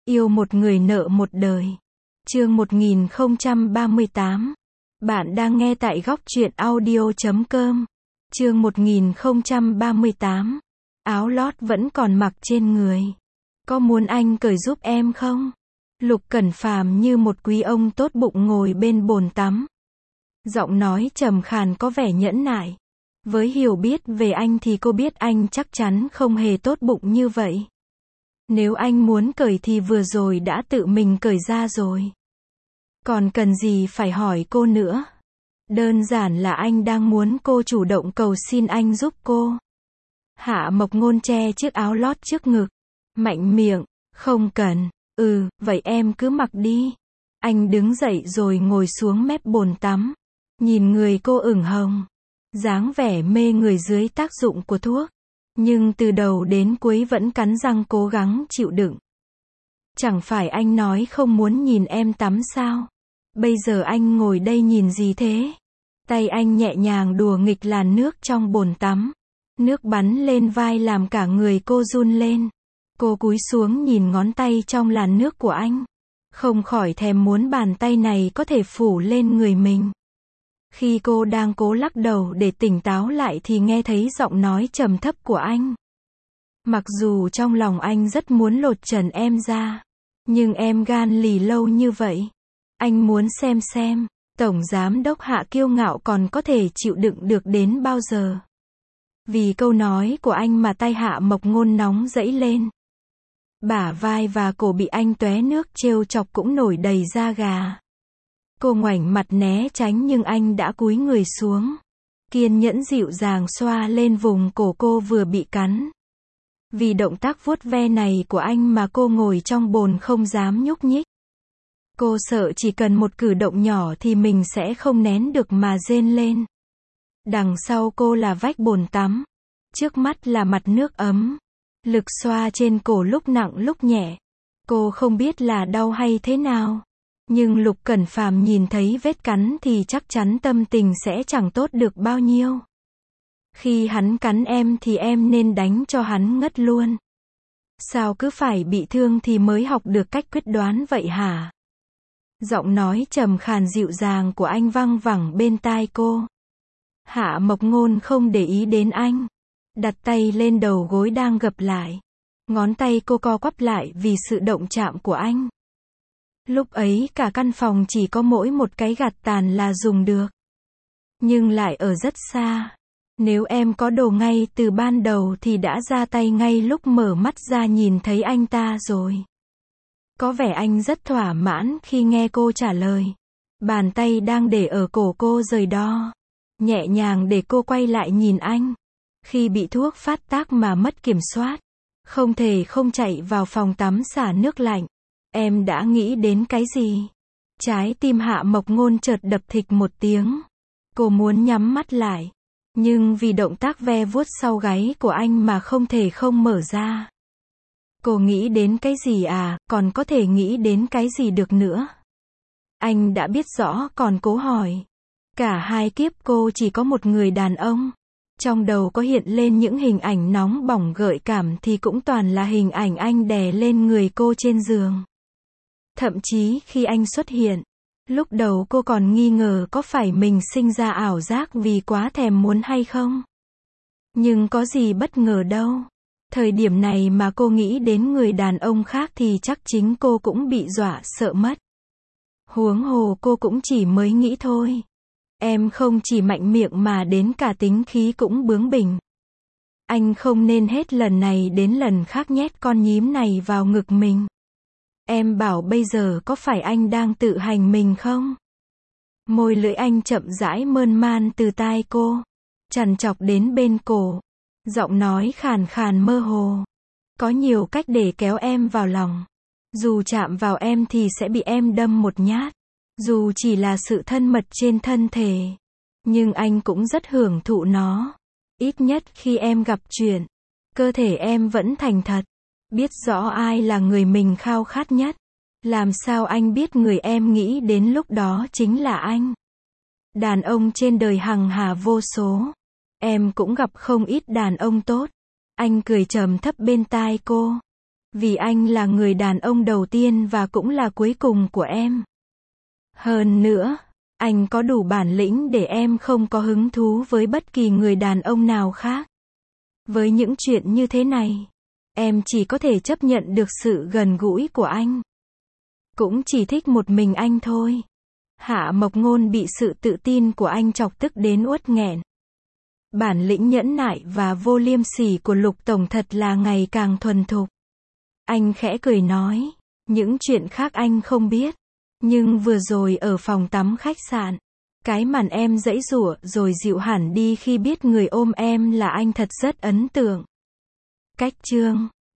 Yêu một người nợ một đời. Chương 1038. Bạn đang nghe tại góc truyện audio.com. Chương 1038. Áo lót vẫn còn mặc trên người. Có muốn anh cởi giúp em không? Lục Cẩn Phàm như một quý ông tốt bụng ngồi bên bồn tắm. Giọng nói trầm khàn có vẻ nhẫn nại. Với hiểu biết về anh thì cô biết anh chắc chắn không hề tốt bụng như vậy. Nếu anh muốn cởi thì vừa rồi đã tự mình cởi ra rồi. Còn cần gì phải hỏi cô nữa. Đơn giản là anh đang muốn cô chủ động cầu xin anh giúp cô. Hạ Mộc Ngôn che chiếc áo lót trước ngực. Mạnh miệng, không cần. Vậy em cứ mặc đi. Anh đứng dậy rồi ngồi xuống mép bồn tắm. Nhìn người cô ửng hồng. Dáng vẻ mê người dưới tác dụng của thuốc. Nhưng từ đầu đến cuối vẫn cắn răng cố gắng chịu đựng. Chẳng phải anh nói không muốn nhìn em tắm sao? Bây giờ anh ngồi đây nhìn gì thế? Tay anh nhẹ nhàng đùa nghịch làn nước trong bồn tắm. Nước bắn lên vai làm cả người cô run lên. Cô cúi xuống nhìn ngón tay trong làn nước của anh. Không khỏi thèm muốn bàn tay này có thể phủ lên người mình. Khi cô đang cố lắc đầu để tỉnh táo lại thì nghe thấy giọng nói trầm thấp của anh. Mặc dù trong lòng anh rất muốn lột trần em ra. Nhưng em gan lì lâu như vậy. Anh muốn xem, Tổng Giám Đốc Hạ kiêu ngạo còn có thể chịu đựng được đến bao giờ. Vì câu nói của anh mà tay Hạ Mộc Ngôn nóng dẫy lên. Bả vai và cổ bị anh tóe nước trêu chọc cũng nổi đầy da gà. Cô ngoảnh mặt né tránh nhưng anh đã cúi người xuống. Kiên nhẫn dịu dàng xoa lên vùng cổ cô vừa bị cắn. Vì động tác vuốt ve này của anh mà cô ngồi trong bồn không dám nhúc nhích. Cô sợ chỉ cần một cử động nhỏ thì mình sẽ không nén được mà rên lên. Đằng sau cô là vách bồn tắm. Trước mắt là mặt nước ấm. Lực xoa trên cổ lúc nặng lúc nhẹ. Cô không biết là đau hay thế nào. Nhưng Lục Cẩn Phàm nhìn thấy vết cắn thì chắc chắn tâm tình sẽ chẳng tốt được bao nhiêu. Khi hắn cắn em thì em nên đánh cho hắn ngất luôn. Sao cứ phải bị thương thì mới học được cách quyết đoán vậy hả? Giọng nói trầm khàn dịu dàng của anh văng vẳng bên tai cô. Hạ Mộc Ngôn không để ý đến anh. Đặt tay lên đầu gối đang gập lại. Ngón tay cô co quắp lại vì sự động chạm của anh. Lúc ấy cả căn phòng chỉ có mỗi một cái gạt tàn là dùng được. Nhưng lại ở rất xa. Nếu em có đồ ngay từ ban đầu thì đã ra tay ngay lúc mở mắt ra nhìn thấy anh ta rồi. Có vẻ anh rất thỏa mãn khi nghe cô trả lời. Bàn tay đang để ở cổ cô rời đo. Nhẹ nhàng để cô quay lại nhìn anh. Khi bị thuốc phát tác mà mất kiểm soát. Không thể không chạy vào phòng tắm xả nước lạnh. Em đã nghĩ đến cái gì? Trái tim Hạ Mộc Ngôn chợt đập thịch một tiếng. Cô muốn nhắm mắt lại. Nhưng vì động tác ve vuốt sau gáy của anh mà không thể không mở ra. Cô nghĩ đến cái gì à, còn có thể nghĩ đến cái gì được nữa? Anh đã biết rõ còn cố hỏi. Cả hai kiếp cô chỉ có một người đàn ông. Trong đầu có hiện lên những hình ảnh nóng bỏng gợi cảm thì cũng toàn là hình ảnh anh đè lên người cô trên giường. Thậm chí khi anh xuất hiện, lúc đầu cô còn nghi ngờ có phải mình sinh ra ảo giác vì quá thèm muốn hay không. Nhưng có gì bất ngờ đâu. Thời điểm này mà cô nghĩ đến người đàn ông khác thì chắc chính cô cũng bị dọa sợ mất. Huống hồ cô cũng chỉ mới nghĩ thôi. Em không chỉ mạnh miệng mà đến cả tính khí cũng bướng bỉnh. Anh không nên hết lần này đến lần khác nhét con nhím này vào ngực mình. Em bảo bây giờ có phải anh đang tự hành mình không? Môi lưỡi anh chậm rãi mơn man từ tai cô. Trằn trọc đến bên cổ. Giọng nói khàn khàn mơ hồ. Có nhiều cách để kéo em vào lòng. Dù chạm vào em thì sẽ bị em đâm một nhát. Dù chỉ là sự thân mật trên thân thể. Nhưng anh cũng rất hưởng thụ nó. Ít nhất khi em gặp chuyện. Cơ thể em vẫn thành thật. Biết rõ ai là người mình khao khát nhất. Làm sao anh biết người em nghĩ đến lúc đó chính là anh? Đàn ông trên đời hằng hà vô số. Em cũng gặp không ít đàn ông tốt. Anh cười trầm thấp bên tai cô. Vì anh là người đàn ông đầu tiên và cũng là cuối cùng của em. Hơn nữa, anh có đủ bản lĩnh để em không có hứng thú với bất kỳ người đàn ông nào khác. Với những chuyện như thế này, em chỉ có thể chấp nhận được sự gần gũi của anh. Cũng chỉ thích một mình anh thôi. Hạ Mộc Ngôn bị sự tự tin của anh chọc tức đến uất nghẹn. Bản lĩnh nhẫn nại và vô liêm sỉ của Lục Tổng thật là ngày càng thuần thục. Anh khẽ cười nói, những chuyện khác anh không biết. Nhưng vừa rồi ở phòng tắm khách sạn, cái màn em giãy giụa rồi dịu hẳn đi khi biết người ôm em là anh thật rất ấn tượng. Cách chương